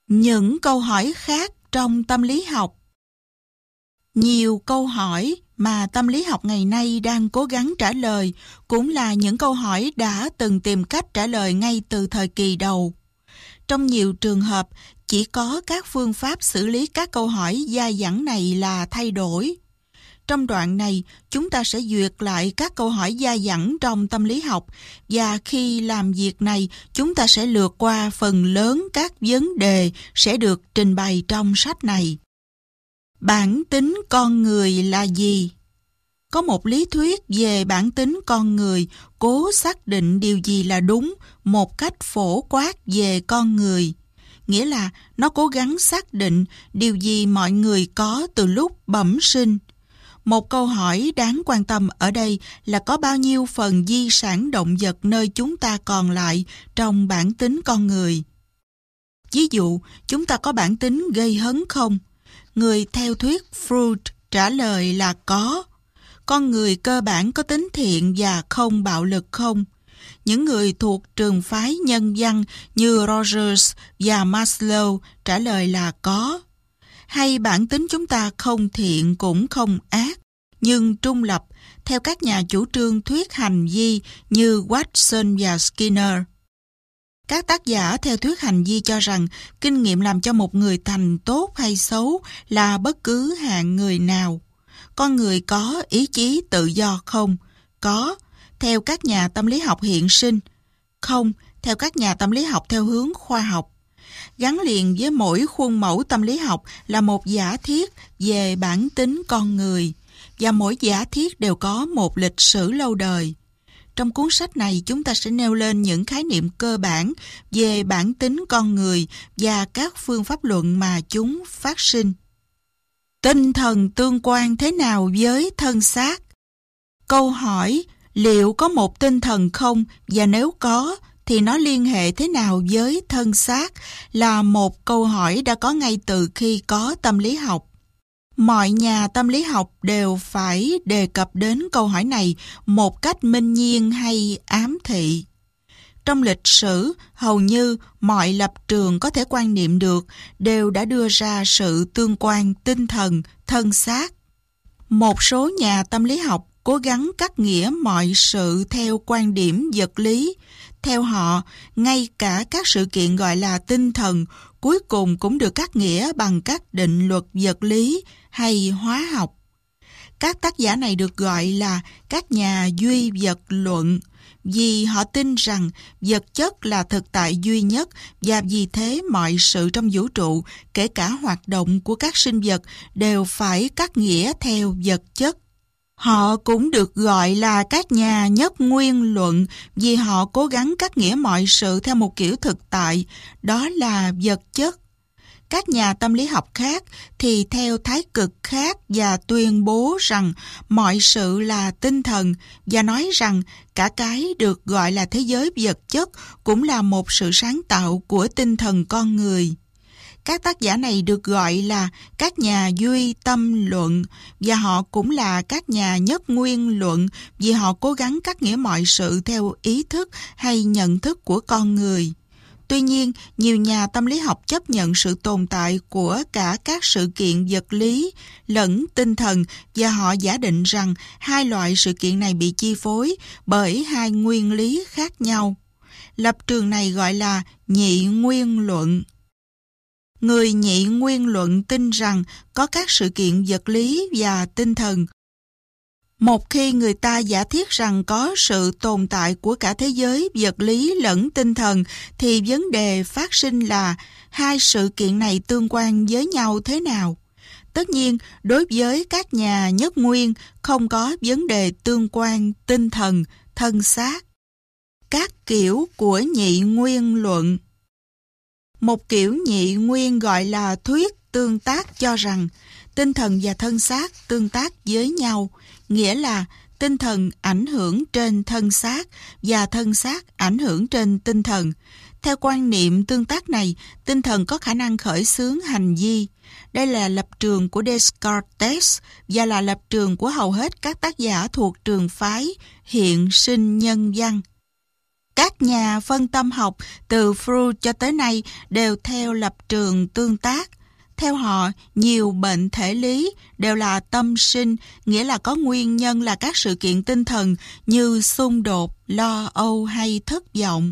Những câu hỏi khác trong tâm lý học. Nhiều câu hỏi mà tâm lý học ngày nay đang cố gắng trả lời cũng là những câu hỏi đã từng tìm cách trả lời ngay từ thời kỳ đầu. Trong nhiều trường hợp, chỉ có các phương pháp xử lý các câu hỏi dai dẳng này là thay đổi. Trong đoạn này, chúng ta sẽ duyệt lại các câu hỏi dai dẳng trong tâm lý học, và khi làm việc này, chúng ta sẽ lược qua phần lớn các vấn đề sẽ được trình bày trong sách này. Bản tính con người là gì? Có một lý thuyết về bản tính con người cố xác định điều gì là đúng một cách phổ quát về con người. Nghĩa là nó cố gắng xác định điều gì mọi người có từ lúc bẩm sinh. Một câu hỏi đáng quan tâm ở đây là có bao nhiêu phần di sản động vật nơi chúng ta còn lại trong bản tính con người. Ví dụ, chúng ta có bản tính gây hấn không? Người theo thuyết Freud trả lời là có. Con người cơ bản có tính thiện và không bạo lực không? Những người thuộc trường phái nhân văn như Rogers và Maslow trả lời là có. Hay bản tính chúng ta không thiện cũng không ác, nhưng trung lập, theo các nhà chủ trương thuyết hành vi như Watson và Skinner. Các tác giả theo thuyết hành vi cho rằng kinh nghiệm làm cho một người thành tốt hay xấu là bất cứ hạng người nào. Con người có ý chí tự do không? Có, theo các nhà tâm lý học hiện sinh. Không, theo các nhà tâm lý học theo hướng khoa học. Gắn liền với mỗi khuôn mẫu tâm lý học là một giả thiết về bản tính con người, và mỗi giả thiết đều có một lịch sử lâu đời. Trong cuốn sách này, chúng ta sẽ nêu lên những khái niệm cơ bản về bản tính con người và các phương pháp luận mà chúng phát sinh. Tinh thần tương quan thế nào với thân xác? Câu hỏi liệu có một tinh thần không, và nếu có thì nó liên hệ thế nào với thân xác là một câu hỏi đã có ngay từ khi có tâm lý học. Mọi nhà tâm lý học đều phải đề cập đến câu hỏi này một cách minh nhiên hay ám thị. Trong lịch sử, hầu như mọi lập trường có thể quan niệm được đều đã đưa ra sự tương quan tinh thần, thân xác. Một số nhà tâm lý học cố gắng cắt nghĩa mọi sự theo quan điểm vật lý. Theo họ, ngay cả các sự kiện gọi là tinh thần cuối cùng cũng được cắt nghĩa bằng các định luật vật lý hay hóa học. Các tác giả này được gọi là các nhà duy vật luận, vì họ tin rằng vật chất là thực tại duy nhất, và vì thế mọi sự trong vũ trụ, kể cả hoạt động của các sinh vật, đều phải cắt nghĩa theo vật chất. Họ cũng được gọi là các nhà nhất nguyên luận vì họ cố gắng cắt nghĩa mọi sự theo một kiểu thực tại, đó là vật chất. Các nhà tâm lý học khác thì theo thái cực khác và tuyên bố rằng mọi sự là tinh thần, và nói rằng cả cái được gọi là thế giới vật chất cũng là một sự sáng tạo của tinh thần con người. Các tác giả này được gọi là các nhà duy tâm luận, và họ cũng là các nhà nhất nguyên luận vì họ cố gắng cắt nghĩa mọi sự theo ý thức hay nhận thức của con người. Tuy nhiên, nhiều nhà tâm lý học chấp nhận sự tồn tại của cả các sự kiện vật lý lẫn tinh thần, và họ giả định rằng hai loại sự kiện này bị chi phối bởi hai nguyên lý khác nhau. Lập trường này gọi là nhị nguyên luận. Người nhị nguyên luận tin rằng có các sự kiện vật lý và tinh thần. Một khi người ta giả thiết rằng có sự tồn tại của cả thế giới vật lý lẫn tinh thần, thì vấn đề phát sinh là hai sự kiện này tương quan với nhau thế nào? Tất nhiên, đối với các nhà nhất nguyên, không có vấn đề tương quan tinh thần, thân xác. Các kiểu của nhị nguyên luận. Một kiểu nhị nguyên gọi là thuyết tương tác cho rằng tinh thần và thân xác tương tác với nhau, nghĩa là tinh thần ảnh hưởng trên thân xác và thân xác ảnh hưởng trên tinh thần. Theo quan niệm tương tác này, tinh thần có khả năng khởi xướng hành vi. Đây là lập trường của Descartes và là lập trường của hầu hết các tác giả thuộc trường phái hiện sinh nhân văn. Các nhà phân tâm học từ Freud cho tới nay đều theo lập trường tương tác. Theo họ, nhiều bệnh thể lý đều là tâm sinh, nghĩa là có nguyên nhân là các sự kiện tinh thần như xung đột, lo âu hay thất vọng.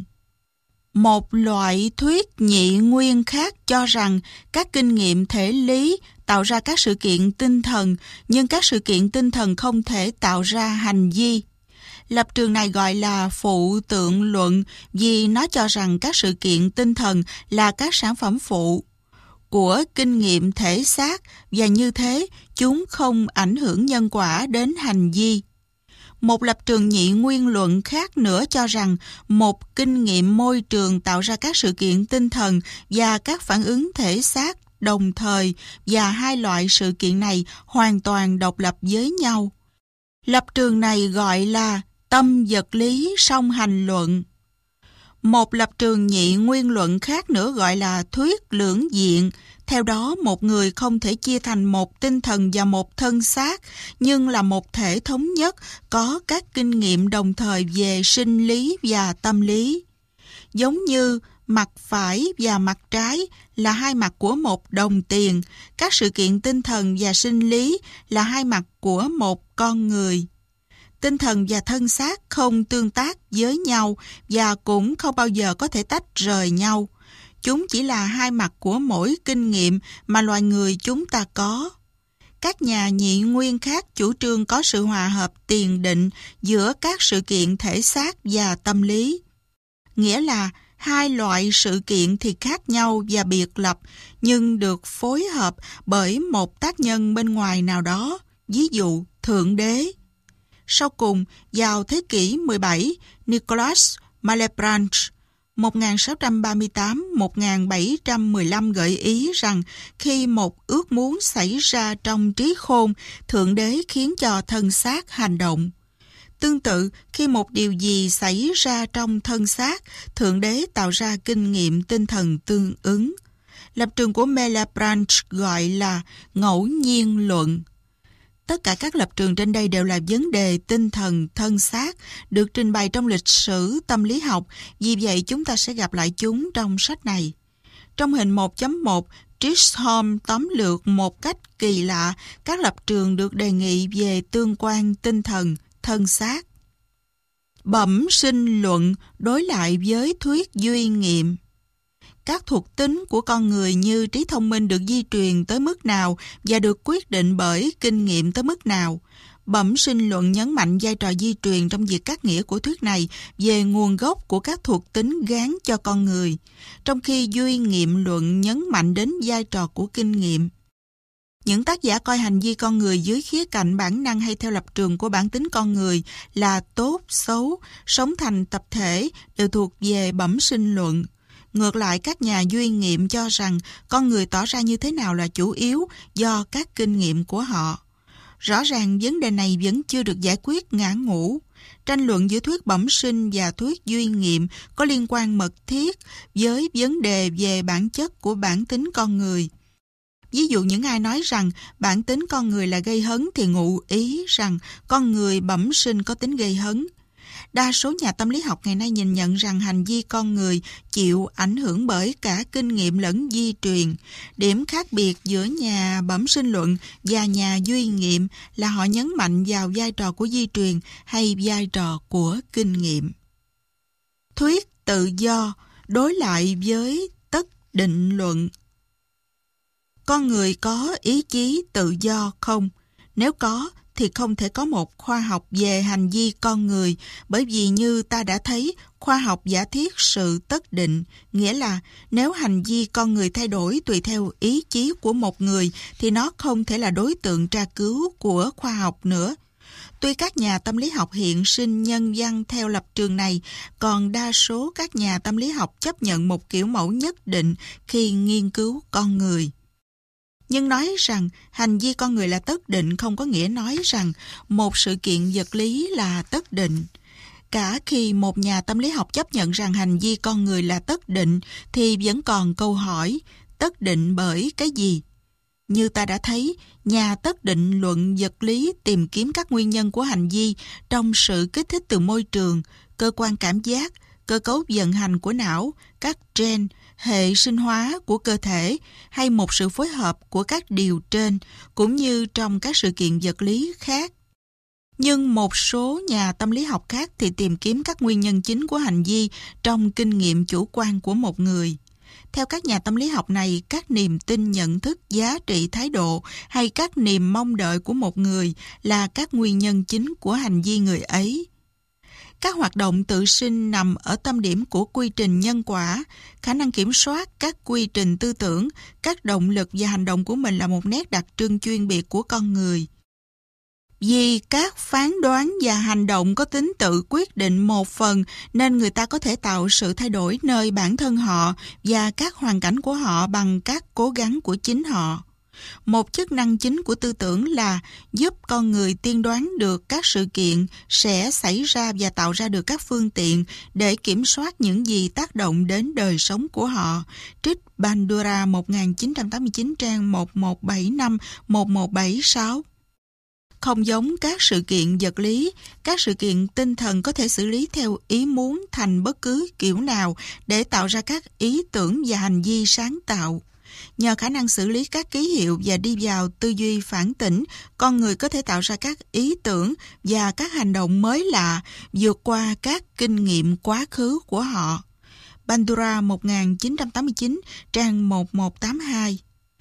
Một loại thuyết nhị nguyên khác cho rằng các kinh nghiệm thể lý tạo ra các sự kiện tinh thần, nhưng các sự kiện tinh thần không thể tạo ra hành vi. Lập trường này gọi là phụ tượng luận vì nó cho rằng các sự kiện tinh thần là các sản phẩm phụ của kinh nghiệm thể xác và như thế chúng không ảnh hưởng nhân quả đến hành vi. Một lập trường nhị nguyên luận khác nữa cho rằng một kinh nghiệm môi trường tạo ra các sự kiện tinh thần và các phản ứng thể xác đồng thời và hai loại sự kiện này hoàn toàn độc lập với nhau. Lập trường này gọi là tâm vật lý song hành luận. Một lập trường nhị nguyên luận khác nữa gọi là thuyết lưỡng diện. Theo đó, một người không thể chia thành một tinh thần và một thân xác, nhưng là một thể thống nhất, có các kinh nghiệm đồng thời về sinh lý và tâm lý. Giống như mặt phải và mặt trái là hai mặt của một đồng tiền, các sự kiện tinh thần và sinh lý là hai mặt của một con người. Tinh thần và thân xác không tương tác với nhau và cũng không bao giờ có thể tách rời nhau. Chúng chỉ là hai mặt của mỗi kinh nghiệm mà loài người chúng ta có. Các nhà nhị nguyên khác chủ trương có sự hòa hợp tiền định giữa các sự kiện thể xác và tâm lý. Nghĩa là hai loại sự kiện thì khác nhau và biệt lập, nhưng được phối hợp bởi một tác nhân bên ngoài nào đó, ví dụ Thượng Đế. Sau cùng, vào thế kỷ 17, Nicolas Malebranche 1638-1715 gợi ý rằng khi một ước muốn xảy ra trong trí khôn, Thượng Đế khiến cho thân xác hành động. Tương tự, khi một điều gì xảy ra trong thân xác, Thượng Đế tạo ra kinh nghiệm tinh thần tương ứng. Lập trường của Malebranche gọi là ngẫu nhiên luận. Tất cả các lập trường trên đây đều là vấn đề tinh thần, thân xác, được trình bày trong lịch sử tâm lý học, vì vậy chúng ta sẽ gặp lại chúng trong sách này. Trong hình 1.1, Chisholm tóm lược một cách kỳ lạ các lập trường được đề nghị về tương quan tinh thần, thân xác. Bẩm sinh luận đối lại với thuyết duy nghiệm. Các thuộc tính của con người như trí thông minh được di truyền tới mức nào và được quyết định bởi kinh nghiệm tới mức nào. Bẩm sinh luận nhấn mạnh vai trò di truyền trong việc cắt nghĩa của thuyết này về nguồn gốc của các thuộc tính gán cho con người, trong khi duy nghiệm luận nhấn mạnh đến vai trò của kinh nghiệm. Những tác giả coi hành vi con người dưới khía cạnh bản năng hay theo lập trường của bản tính con người là tốt, xấu, sống thành tập thể đều thuộc về bẩm sinh luận. Ngược lại, các nhà duy nghiệm cho rằng con người tỏ ra như thế nào là chủ yếu do các kinh nghiệm của họ. Rõ ràng vấn đề này vẫn chưa được giải quyết ngã ngũ. Tranh luận giữa thuyết bẩm sinh và thuyết duy nghiệm có liên quan mật thiết với vấn đề về bản chất của bản tính con người. Ví dụ những ai nói rằng bản tính con người là gây hấn thì ngụ ý rằng con người bẩm sinh có tính gây hấn. Đa số nhà tâm lý học ngày nay nhìn nhận rằng hành vi con người chịu ảnh hưởng bởi cả kinh nghiệm lẫn di truyền. Điểm khác biệt giữa nhà bẩm sinh luận và nhà duy nghiệm là họ nhấn mạnh vào vai trò của di truyền hay vai trò của kinh nghiệm. Thuyết tự do đối lại với tất định luận. Con người có ý chí tự do không? Nếu có, thì không thể có một khoa học về hành vi con người, bởi vì như ta đã thấy, khoa học giả thiết sự tất định, nghĩa là nếu hành vi con người thay đổi tùy theo ý chí của một người, thì nó không thể là đối tượng tra cứu của khoa học nữa. Tuy các nhà tâm lý học hiện sinh nhân văn theo lập trường này, còn đa số các nhà tâm lý học chấp nhận một kiểu mẫu nhất định khi nghiên cứu con người. Nhưng nói rằng hành vi con người là tất định không có nghĩa nói rằng một sự kiện vật lý là tất định. Cả khi một nhà tâm lý học chấp nhận rằng hành vi con người là tất định thì vẫn còn câu hỏi tất định bởi cái gì? Như ta đã thấy, nhà tất định luận vật lý tìm kiếm các nguyên nhân của hành vi trong sự kích thích từ môi trường, cơ quan cảm giác, cơ cấu vận hành của não, các gen, hệ sinh hóa của cơ thể hay một sự phối hợp của các điều trên, cũng như trong các sự kiện vật lý khác. Nhưng một số nhà tâm lý học khác thì tìm kiếm các nguyên nhân chính của hành vi trong kinh nghiệm chủ quan của một người. Theo các nhà tâm lý học này, các niềm tin, nhận thức, giá trị, thái độ hay các niềm mong đợi của một người là các nguyên nhân chính của hành vi người ấy. Các hoạt động tự sinh nằm ở tâm điểm của quy trình nhân quả, khả năng kiểm soát các quy trình tư tưởng, các động lực và hành động của mình là một nét đặc trưng chuyên biệt của con người. Vì các phán đoán và hành động có tính tự quyết định một phần nên người ta có thể tạo sự thay đổi nơi bản thân họ và các hoàn cảnh của họ bằng các cố gắng của chính họ. Một chức năng chính của tư tưởng là giúp con người tiên đoán được các sự kiện sẽ xảy ra và tạo ra được các phương tiện để kiểm soát những gì tác động đến đời sống của họ. Trích Bandura 1989 trang 1175-1176. Không giống các sự kiện vật lý, các sự kiện tinh thần có thể xử lý theo ý muốn thành bất cứ kiểu nào để tạo ra các ý tưởng và hành vi sáng tạo. Nhờ khả năng xử lý các ký hiệu và đi vào tư duy phản tỉnh, con người có thể tạo ra các ý tưởng và các hành động mới lạ vượt qua các kinh nghiệm quá khứ của họ. Bandura 1989, trang 1182.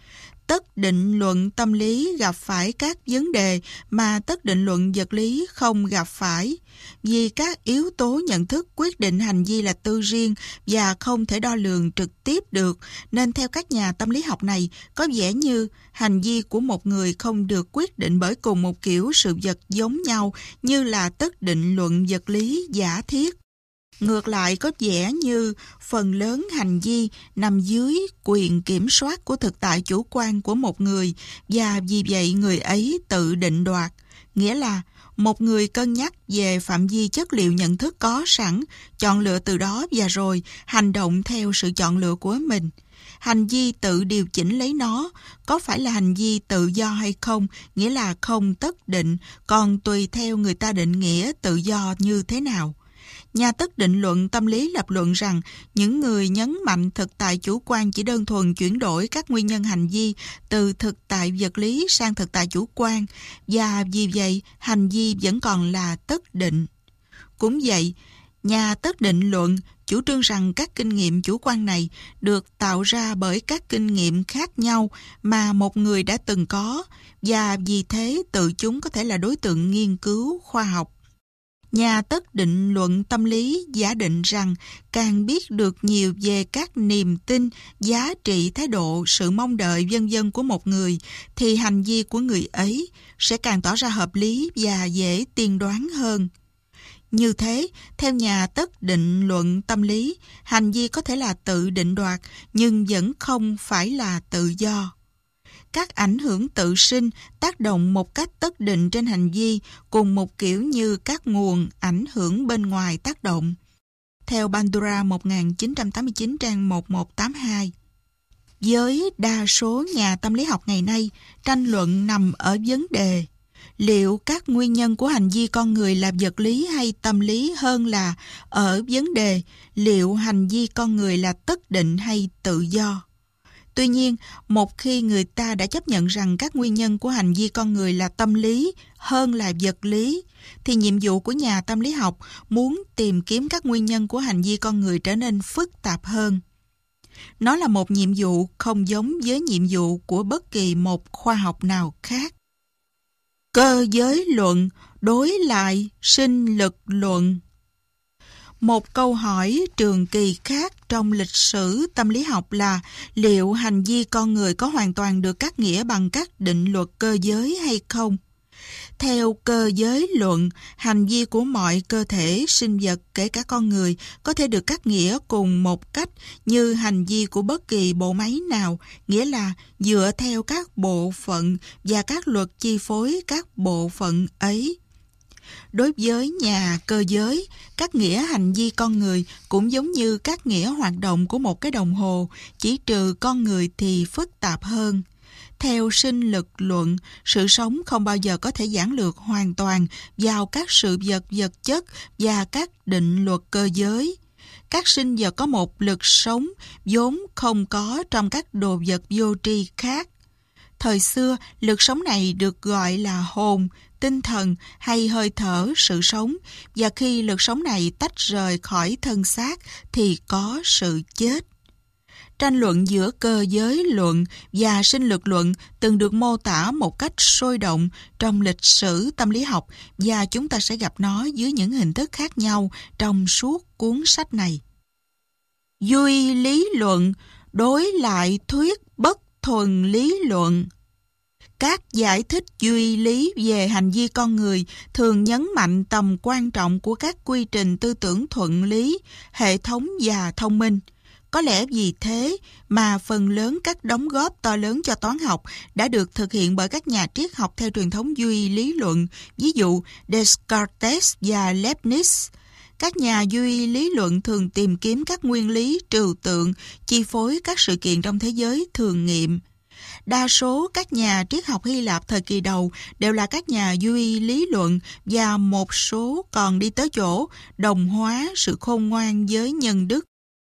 Tất định luận tâm lý gặp phải các vấn đề mà tất định luận vật lý không gặp phải. Vì các yếu tố nhận thức quyết định hành vi là tư riêng và không thể đo lường trực tiếp được, nên theo các nhà tâm lý học này, có vẻ như hành vi của một người không được quyết định bởi cùng một kiểu sự vật giống nhau như là tất định luận vật lý giả thiết. Ngược lại, có vẻ như phần lớn hành vi nằm dưới quyền kiểm soát của thực tại chủ quan của một người và vì vậy người ấy tự định đoạt. Nghĩa là một người cân nhắc về phạm vi chất liệu nhận thức có sẵn, chọn lựa từ đó và rồi hành động theo sự chọn lựa của mình. Hành vi tự điều chỉnh lấy nó, có phải là hành vi tự do hay không, nghĩa là không tất định, còn tùy theo người ta định nghĩa tự do như thế nào. Nhà tất định luận tâm lý lập luận rằng những người nhấn mạnh thực tại chủ quan chỉ đơn thuần chuyển đổi các nguyên nhân hành vi từ thực tại vật lý sang thực tại chủ quan và vì vậy hành vi vẫn còn là tất định. Cũng vậy, nhà tất định luận chủ trương rằng các kinh nghiệm chủ quan này được tạo ra bởi các kinh nghiệm khác nhau mà một người đã từng có và vì thế tự chúng có thể là đối tượng nghiên cứu khoa học. Nhà tất định luận tâm lý giả định rằng càng biết được nhiều về các niềm tin, giá trị, thái độ, sự mong đợi v.v. của một người, thì hành vi của người ấy sẽ càng tỏ ra hợp lý và dễ tiên đoán hơn. Như thế, theo nhà tất định luận tâm lý, hành vi có thể là tự định đoạt nhưng vẫn không phải là tự do. Các ảnh hưởng tự sinh tác động một cách tất định trên hành vi cùng một kiểu như các nguồn ảnh hưởng bên ngoài tác động. Theo Bandura 1989 trang 1182. Với đa số nhà tâm lý học ngày nay, tranh luận nằm ở vấn đề liệu các nguyên nhân của hành vi con người là vật lý hay tâm lý hơn là ở vấn đề liệu hành vi con người là tất định hay tự do. Tuy nhiên, một khi người ta đã chấp nhận rằng các nguyên nhân của hành vi con người là tâm lý hơn là vật lý, thì nhiệm vụ của nhà tâm lý học muốn tìm kiếm các nguyên nhân của hành vi con người trở nên phức tạp hơn. Nó là một nhiệm vụ không giống với nhiệm vụ của bất kỳ một khoa học nào khác. Cơ giới luận đối lại sinh lực luận. Một câu hỏi trường kỳ khác trong lịch sử tâm lý học là liệu hành vi con người có hoàn toàn được cắt nghĩa bằng các định luật cơ giới hay không? Theo cơ giới luận, hành vi của mọi cơ thể sinh vật kể cả con người có thể được cắt nghĩa cùng một cách như hành vi của bất kỳ bộ máy nào, nghĩa là dựa theo các bộ phận và các luật chi phối các bộ phận ấy. Đối với nhà cơ giới, các nghĩa hành vi con người cũng giống như các nghĩa hoạt động của một cái đồng hồ, chỉ trừ con người thì phức tạp hơn. Theo sinh lực luận, sự sống không bao giờ có thể giản lược hoàn toàn vào các sự vật vật chất và các định luật cơ giới. các sinh vật có một lực sống vốn không có trong các đồ vật vô tri khác. Thời xưa, lực sống này được gọi là hồn, tinh thần hay hơi thở sự sống, và khi lực sống này tách rời khỏi thân xác thì có sự chết. Tranh luận giữa cơ giới luận và sinh lực luận từng được mô tả một cách sôi động trong lịch sử tâm lý học, và chúng ta sẽ gặp nó dưới những hình thức khác nhau trong suốt cuốn sách này. Duy lý luận đối lại thuyết bất thuần lý luận. Các giải thích duy lý về hành vi con người thường nhấn mạnh tầm quan trọng của các quy trình tư tưởng thuận lý, hệ thống và thông minh. Có lẽ vì thế mà phần lớn các đóng góp to lớn cho toán học đã được thực hiện bởi các nhà triết học theo truyền thống duy lý luận, ví dụ Descartes và Leibniz. Các nhà duy lý luận thường tìm kiếm các nguyên lý trừu tượng chi phối các sự kiện trong thế giới thường nghiệm. Đa số các nhà triết học Hy Lạp thời kỳ đầu đều là các nhà duy lý luận, và một số còn đi tới chỗ đồng hóa sự khôn ngoan với nhân đức.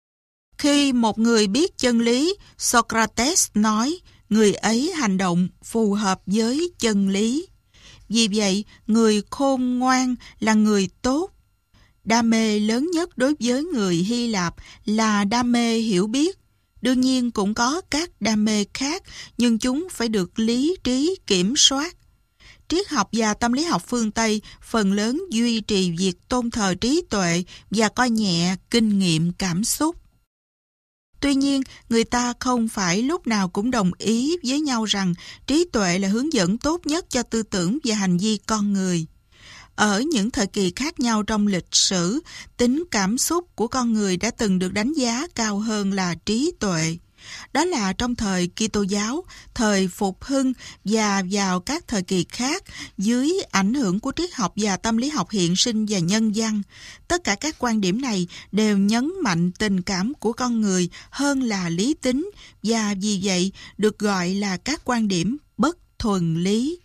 Khi một người biết chân lý, Socrates nói người ấy hành động phù hợp với chân lý. Vì vậy, người khôn ngoan là người tốt. Đam mê lớn nhất đối với người Hy Lạp là đam mê hiểu biết. Đương nhiên cũng có các đam mê khác, nhưng chúng phải được lý trí kiểm soát. Triết học và tâm lý học phương Tây phần lớn duy trì việc tôn thờ trí tuệ và coi nhẹ kinh nghiệm cảm xúc. Tuy nhiên, người ta không phải lúc nào cũng đồng ý với nhau rằng trí tuệ là hướng dẫn tốt nhất cho tư tưởng và hành vi con người. Ở những thời kỳ khác nhau trong lịch sử, tính cảm xúc của con người đã từng được đánh giá cao hơn là trí tuệ. Đó là trong thời Kitô giáo, thời Phục Hưng và vào các thời kỳ khác dưới ảnh hưởng của triết học và tâm lý học hiện sinh và nhân văn. Tất cả các quan điểm này đều nhấn mạnh tình cảm của con người hơn là lý tính, và vì vậy được gọi là các quan điểm bất thuần lý.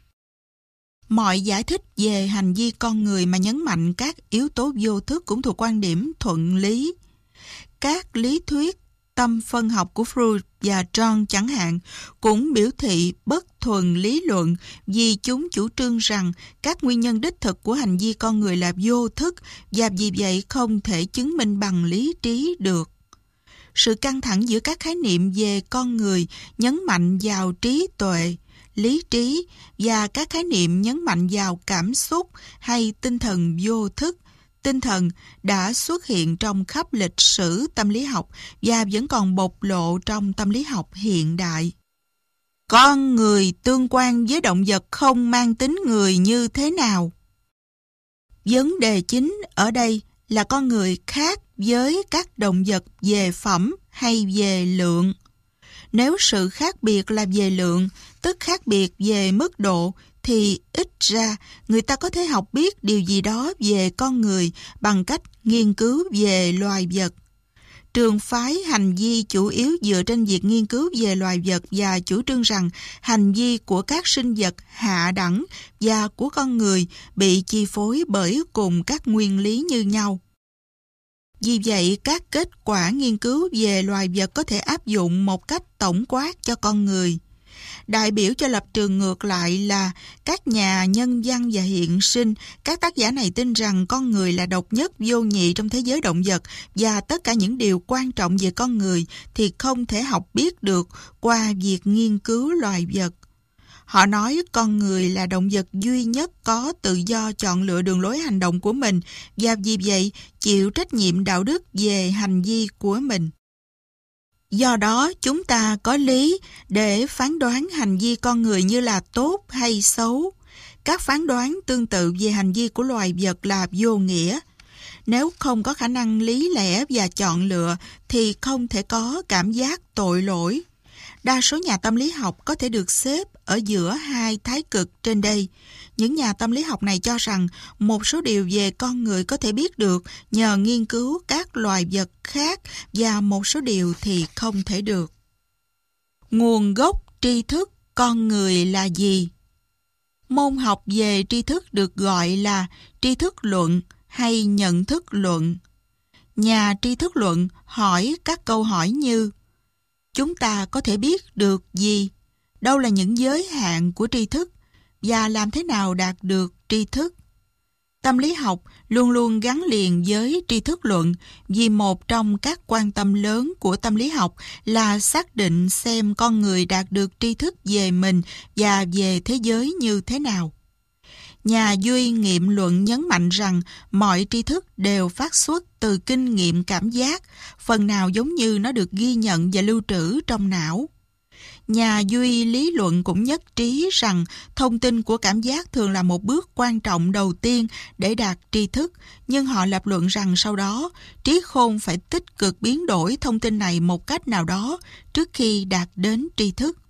Mọi giải thích về hành vi con người mà nhấn mạnh các yếu tố vô thức cũng thuộc quan điểm thuận lý. Các lý thuyết tâm phân học của Freud và Jung chẳng hạn cũng biểu thị bất thuần lý luận, vì chúng chủ trương rằng các nguyên nhân đích thực của hành vi con người là vô thức, và vì vậy không thể chứng minh bằng lý trí được. Sự căng thẳng giữa các khái niệm về con người nhấn mạnh vào trí tuệ, lý trí, và các khái niệm nhấn mạnh vào cảm xúc hay tinh thần vô thức, tinh thần đã xuất hiện trong khắp lịch sử tâm lý học và vẫn còn bộc lộ trong tâm lý học hiện đại. Con người tương quan với động vật không mang tính người như thế nào? Vấn đề chính ở đây là con người khác với các động vật về phẩm hay về lượng. Nếu sự khác biệt là về lượng, tức khác biệt về mức độ, thì ít ra người ta có thể học biết điều gì đó về con người bằng cách nghiên cứu về loài vật. Trường phái hành vi chủ yếu dựa trên việc nghiên cứu về loài vật và chủ trương rằng hành vi của các sinh vật hạ đẳng và của con người bị chi phối bởi cùng các nguyên lý như nhau. Vì vậy, các kết quả nghiên cứu về loài vật có thể áp dụng một cách tổng quát cho con người. Đại biểu cho lập trường ngược lại là các nhà nhân văn và hiện sinh. Các tác giả này tin rằng con người là độc nhất vô nhị trong thế giới động vật, và tất cả những điều quan trọng về con người thì không thể học biết được qua việc nghiên cứu loài vật. Họ nói con người là động vật duy nhất có tự do chọn lựa đường lối hành động của mình, và vì vậy chịu trách nhiệm đạo đức về hành vi của mình. Do đó, chúng ta có lý để phán đoán hành vi con người như là tốt hay xấu. Các phán đoán tương tự về hành vi của loài vật là vô nghĩa. Nếu không có khả năng lý lẽ và chọn lựa thì không thể có cảm giác tội lỗi. Đa số nhà tâm lý học có thể được xếp ở giữa hai thái cực trên đây. Những nhà tâm lý học này cho rằng một số điều về con người có thể biết được nhờ nghiên cứu các loài vật khác, và một số điều thì không thể được. Nguồn gốc tri thức con người là gì? Môn học về tri thức được gọi là tri thức luận hay nhận thức luận. Nhà tri thức luận hỏi các câu hỏi như: chúng ta có thể biết được gì? Đâu là những giới hạn của tri thức? Và làm thế nào đạt được tri thức? Tâm lý học luôn luôn gắn liền với tri thức luận vì một trong các quan tâm lớn của tâm lý học là xác định xem con người đạt được tri thức về mình và về thế giới như thế nào. Nhà duy nghiệm luận nhấn mạnh rằng mọi tri thức đều phát xuất từ kinh nghiệm cảm giác, phần nào giống như nó được ghi nhận và lưu trữ trong não. Nhà duy lý luận cũng nhất trí rằng thông tin của cảm giác thường là một bước quan trọng đầu tiên để đạt tri thức, nhưng họ lập luận rằng sau đó, trí khôn phải tích cực biến đổi thông tin này một cách nào đó trước khi đạt đến tri thức.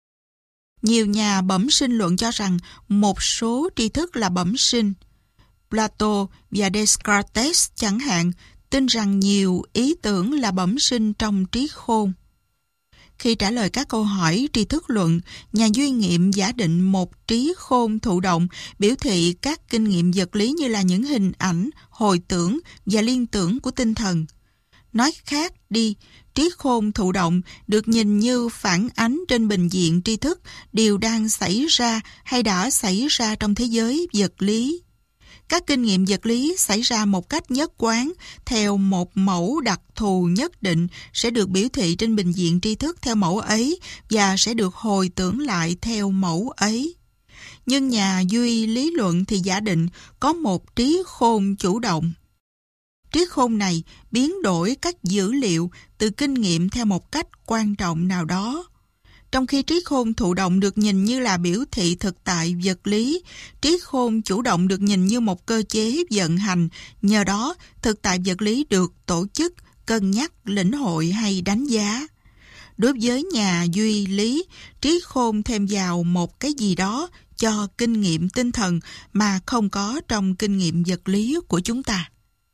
Nhiều nhà bẩm sinh luận cho rằng một số tri thức là bẩm sinh. Plato và Descartes chẳng hạn tin rằng nhiều ý tưởng là bẩm sinh trong trí khôn. Khi trả lời các câu hỏi tri thức luận, nhà duy nghiệm giả định một trí khôn thụ động biểu thị các kinh nghiệm vật lý như là những hình ảnh, hồi tưởng và liên tưởng của tinh thần. Nói khác đi, trí khôn thụ động được nhìn như phản ánh trên bình diện tri thức điều đang xảy ra hay đã xảy ra trong thế giới vật lý. Các kinh nghiệm vật lý xảy ra một cách nhất quán theo một mẫu đặc thù nhất định sẽ được biểu thị trên bình diện tri thức theo mẫu ấy và sẽ được hồi tưởng lại theo mẫu ấy. Nhưng nhà duy lý luận thì giả định có một trí khôn chủ động. Trí khôn này biến đổi các dữ liệu từ kinh nghiệm theo một cách quan trọng nào đó. Trong khi trí khôn thụ động được nhìn như là biểu thị thực tại vật lý, trí khôn chủ động được nhìn như một cơ chế vận hành, nhờ đó thực tại vật lý được tổ chức, cân nhắc, lĩnh hội hay đánh giá. Đối với nhà duy lý, trí khôn thêm vào một cái gì đó cho kinh nghiệm tinh thần mà không có trong kinh nghiệm vật lý của chúng ta.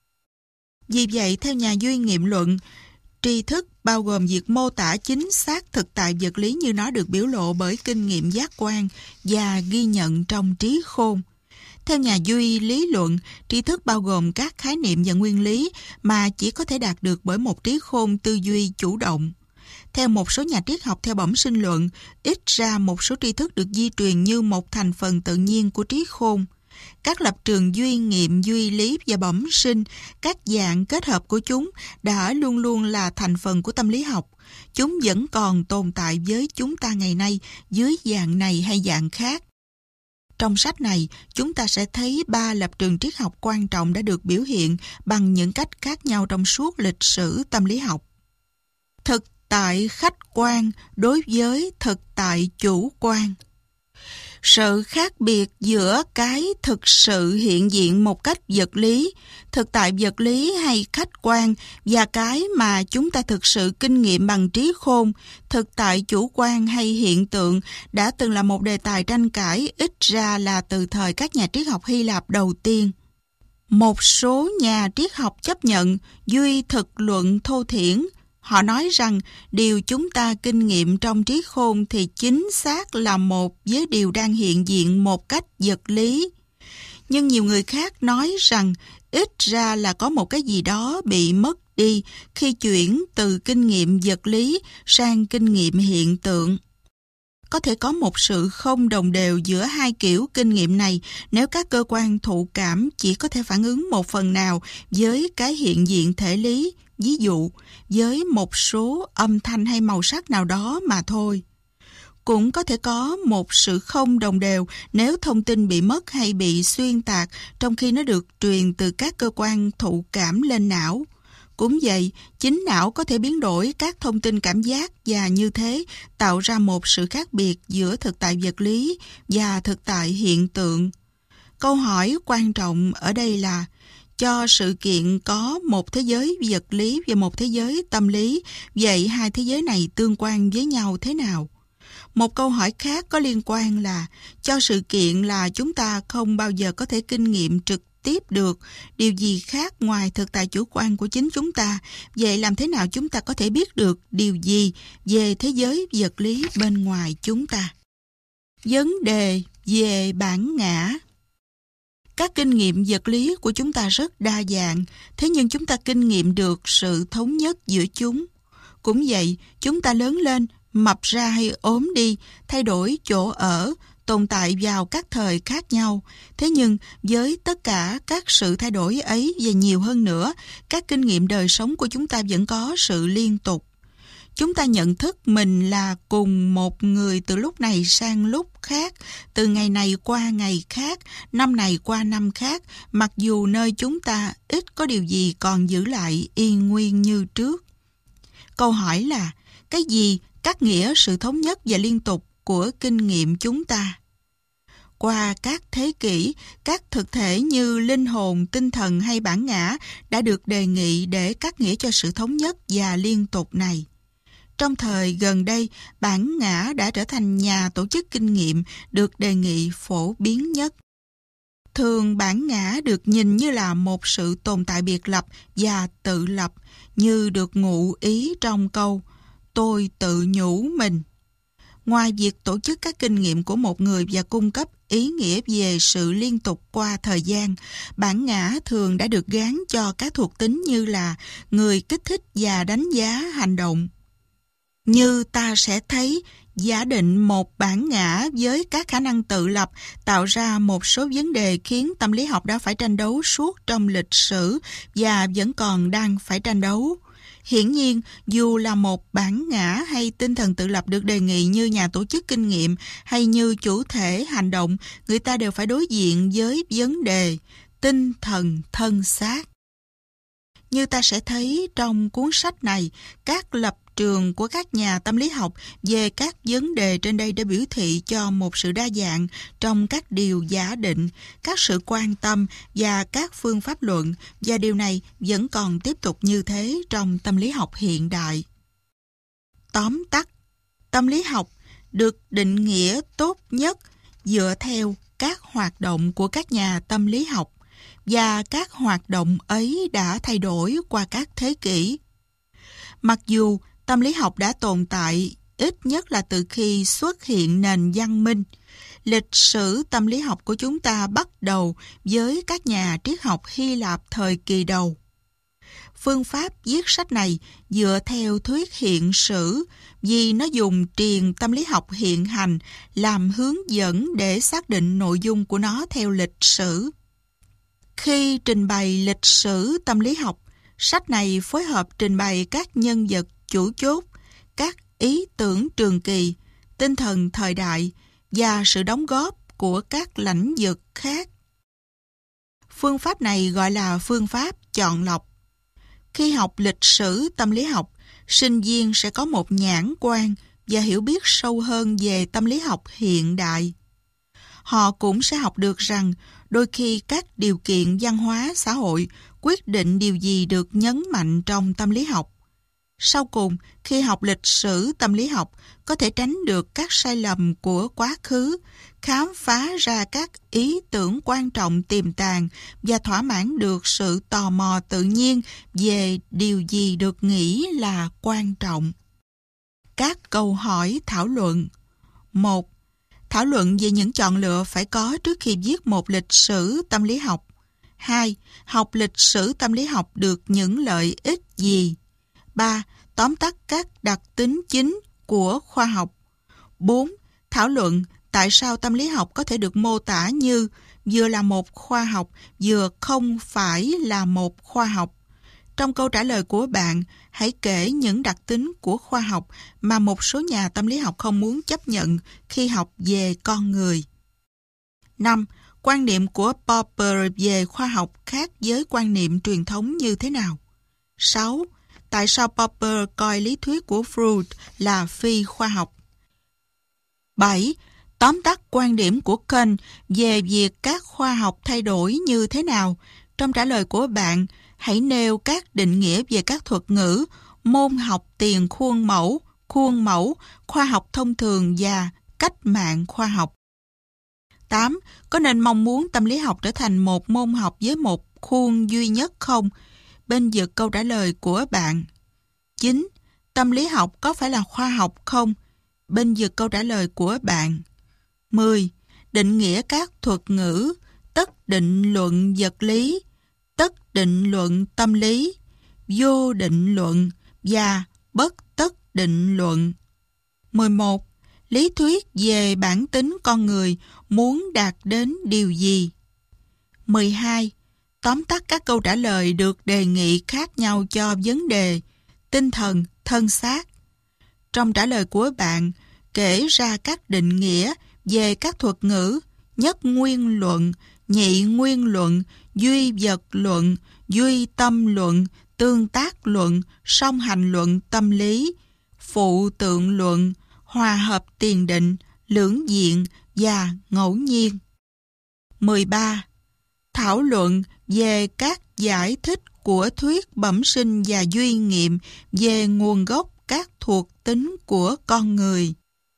Vì vậy, theo nhà duy nghiệm luận, tri thức bao gồm việc mô tả chính xác thực tại vật lý như nó được biểu lộ bởi kinh nghiệm giác quan và ghi nhận trong trí khôn. Theo nhà duy lý luận, tri thức bao gồm các khái niệm và nguyên lý mà chỉ có thể đạt được bởi một trí khôn tư duy chủ động. Theo một số nhà triết học theo bẩm sinh luận, ít ra một số tri thức được di truyền như một thành phần tự nhiên của trí khôn. Các lập trường duy nghiệm, duy lý và bẩm sinh, các dạng kết hợp của chúng đã luôn luôn là thành phần của tâm lý học. Chúng vẫn còn tồn tại với chúng ta ngày nay dưới dạng này hay dạng khác. Trong sách này, chúng ta sẽ thấy 3 lập trường triết học quan trọng đã được biểu hiện bằng những cách khác nhau trong suốt lịch sử tâm lý học. Thực tại khách quan đối với thực tại chủ quan. Sự khác biệt giữa cái thực sự hiện diện một cách vật lý, thực tại vật lý hay khách quan và cái mà chúng ta thực sự kinh nghiệm bằng trí khôn, thực tại chủ quan hay hiện tượng đã từng là một đề tài tranh cãi ít ra là từ thời các nhà triết học Hy Lạp đầu tiên. Một số nhà triết học chấp nhận duy thực luận thô thiển. Họ nói rằng điều chúng ta kinh nghiệm trong trí khôn thì chính xác là một với điều đang hiện diện một cách vật lý. Nhưng nhiều người khác nói rằng ít ra là có một cái gì đó bị mất đi khi chuyển từ kinh nghiệm vật lý sang kinh nghiệm hiện tượng. Có thể có một sự không đồng đều giữa hai kiểu kinh nghiệm này nếu các cơ quan thụ cảm chỉ có thể phản ứng một phần nào với cái hiện diện thể lý, ví dụ, với một số âm thanh hay màu sắc nào đó mà thôi. Cũng có thể có một sự không đồng đều nếu thông tin bị mất hay bị xuyên tạc trong khi nó được truyền từ các cơ quan thụ cảm lên não. Cũng vậy, chính não có thể biến đổi các thông tin cảm giác và như thế tạo ra một sự khác biệt giữa thực tại vật lý và thực tại hiện tượng. Câu hỏi quan trọng ở đây là cho sự kiện có một thế giới vật lý và một thế giới tâm lý, vậy hai thế giới này tương quan với nhau thế nào? Một câu hỏi khác có liên quan là cho sự kiện là chúng ta không bao giờ có thể kinh nghiệm trực tiếp được điều gì khác ngoài thực tại chủ quan của chính chúng ta, vậy làm thế nào chúng ta có thể biết được điều gì về thế giới vật lý bên ngoài chúng ta? Vấn đề về bản ngã. Các kinh nghiệm vật lý của chúng ta rất đa dạng, thế nhưng chúng ta kinh nghiệm được sự thống nhất giữa chúng. Cũng vậy, chúng ta lớn lên, mập ra hay ốm đi, thay đổi chỗ ở, tồn tại vào các thời khác nhau. Thế nhưng, với tất cả các sự thay đổi ấy và nhiều hơn nữa, các kinh nghiệm đời sống của chúng ta vẫn có sự liên tục. Chúng ta nhận thức mình là cùng một người từ lúc này sang lúc khác, từ ngày này qua ngày khác, năm này qua năm khác, mặc dù nơi chúng ta ít có điều gì còn giữ lại y nguyên như trước. Câu hỏi là, cái gì cắt nghĩa sự thống nhất và liên tục của kinh nghiệm chúng ta? Qua các thế kỷ, các thực thể như linh hồn, tinh thần hay bản ngã đã được đề nghị để cắt nghĩa cho sự thống nhất và liên tục này. Trong thời gần đây, bản ngã đã trở thành nhà tổ chức kinh nghiệm được đề nghị phổ biến nhất. Thường bản ngã được nhìn như là một sự tồn tại biệt lập và tự lập, như được ngụ ý trong câu "tôi tự nhủ mình". Ngoài việc tổ chức các kinh nghiệm của một người và cung cấp ý nghĩa về sự liên tục qua thời gian, bản ngã thường đã được gán cho các thuộc tính như là người kích thích và đánh giá hành động. Như ta sẽ thấy, giả định một bản ngã với các khả năng tự lập tạo ra một số vấn đề khiến tâm lý học đã phải tranh đấu suốt trong lịch sử và vẫn còn đang phải tranh đấu. Hiển nhiên, dù là một bản ngã hay tinh thần tự lập được đề nghị như nhà tổ chức kinh nghiệm hay như chủ thể hành động, người ta đều phải đối diện với vấn đề tinh thần thân xác. Như ta sẽ thấy trong cuốn sách này, các lập trường của các nhà tâm lý học về các vấn đề trên đây đã biểu thị cho một sự đa dạng trong các điều giả định, các sự quan tâm và các phương pháp luận, và điều này vẫn còn tiếp tục như thế trong tâm lý học hiện đại. Tóm tắt, tâm lý học được định nghĩa tốt nhất dựa theo các hoạt động của các nhà tâm lý học, và các hoạt động ấy đã thay đổi qua các thế kỷ. Mặc dù tâm lý học đã tồn tại ít nhất là từ khi xuất hiện nền văn minh, lịch sử tâm lý học của chúng ta bắt đầu với các nhà triết học Hy Lạp thời kỳ đầu. Phương pháp viết sách này dựa theo thuyết hiện sử vì nó dùng triền tâm lý học hiện hành làm hướng dẫn để xác định nội dung của nó theo lịch sử. Khi trình bày lịch sử tâm lý học, sách này phối hợp trình bày các nhân vật chủ chốt, các ý tưởng trường kỳ, tinh thần thời đại và sự đóng góp của các lãnh vực khác. Phương pháp này gọi là phương pháp chọn lọc. Khi học lịch sử tâm lý học, sinh viên sẽ có một nhãn quan và hiểu biết sâu hơn về tâm lý học hiện đại. Họ cũng sẽ học được rằng đôi khi các điều kiện văn hóa xã hội quyết định điều gì được nhấn mạnh trong tâm lý học. Sau cùng, khi học lịch sử tâm lý học, có thể tránh được các sai lầm của quá khứ, khám phá ra các ý tưởng quan trọng tiềm tàng và thỏa mãn được sự tò mò tự nhiên về điều gì được nghĩ là quan trọng. Các câu hỏi thảo luận. 1. Thảo luận về những chọn lựa phải có trước khi viết một lịch sử tâm lý học. 2. Học lịch sử tâm lý học được những lợi ích gì? 3. Tóm tắt các đặc tính chính của khoa học. 4. Thảo luận tại sao tâm lý học có thể được mô tả như vừa là một khoa học, vừa không phải là một khoa học. Trong câu trả lời của bạn, hãy kể những đặc tính của khoa học mà một số nhà tâm lý học không muốn chấp nhận khi học về con người. 5. Quan niệm của Popper về khoa học khác với quan niệm truyền thống như thế nào? 6. Tại sao Popper coi lý thuyết của Freud là phi khoa học? 7. Tóm tắt quan điểm của Kant về việc các khoa học thay đổi như thế nào? Trong trả lời của bạn, hãy nêu các định nghĩa về các thuật ngữ, môn học tiền khuôn mẫu, khoa học thông thường và cách mạng khoa học. 8. Có nên mong muốn tâm lý học trở thành một môn học với một khuôn duy nhất không? Bên vực câu trả lời của bạn. 9. Tâm lý học có phải là khoa học không? Bên vực câu trả lời của bạn. 10. Định nghĩa các thuật ngữ, tất định luận vật lý, tất định luận tâm lý, vô định luận và bất tất định luận. 11. Lý thuyết về bản tính con người muốn đạt đến điều gì? 12. Tóm tắt các câu trả lời được đề nghị khác nhau cho vấn đề tinh thần, thân xác. Trong trả lời của bạn, kể ra các định nghĩa về các thuật ngữ nhất nguyên luận, nhị nguyên luận, duy vật luận, duy tâm luận, tương tác luận, song hành luận tâm lý, phụ tượng luận, hòa hợp tiền định, lưỡng diện và ngẫu nhiên. 13. Thảo luận về các giải thích của thuyết bẩm sinh và duy nghiệm về nguồn gốc các thuộc tính của con người.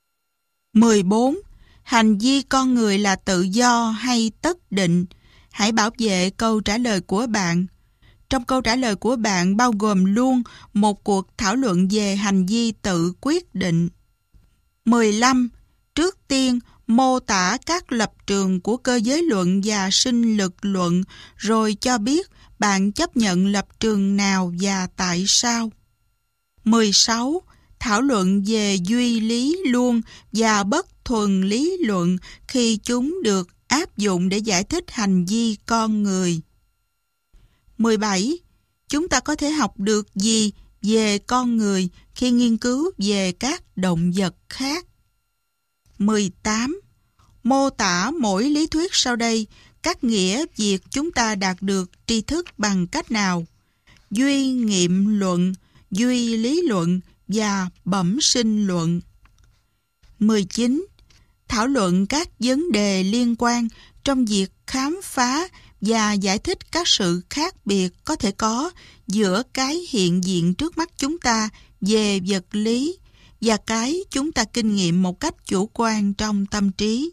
14. Hành vi con người là tự do hay tất định? Hãy bảo vệ câu trả lời của bạn. Trong câu trả lời của bạn bao gồm luôn một cuộc thảo luận về hành vi tự quyết định. 15. Trước tiên, mô tả các lập trường của cơ giới luận và sinh lực luận, rồi cho biết bạn chấp nhận lập trường nào và tại sao. 16. Thảo luận về duy lý luân và bất thuần lý luận khi chúng được áp dụng để giải thích hành vi con người. 17. Chúng ta có thể học được gì về con người khi nghiên cứu về các động vật khác? 18. Mô tả mỗi lý thuyết sau đây các nghĩa việc chúng ta đạt được tri thức bằng cách nào? Duy nghiệm luận, duy lý luận và bẩm sinh luận. 19. Thảo luận các vấn đề liên quan trong việc khám phá và giải thích các sự khác biệt có thể có giữa cái hiện diện trước mắt chúng ta về vật lý và cái chúng ta kinh nghiệm một cách chủ quan trong tâm trí.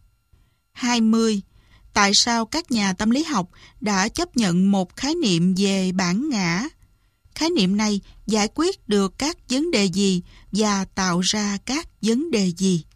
20. Tại sao các nhà tâm lý học đã chấp nhận một khái niệm về bản ngã? Khái niệm này giải quyết được các vấn đề gì và tạo ra các vấn đề gì?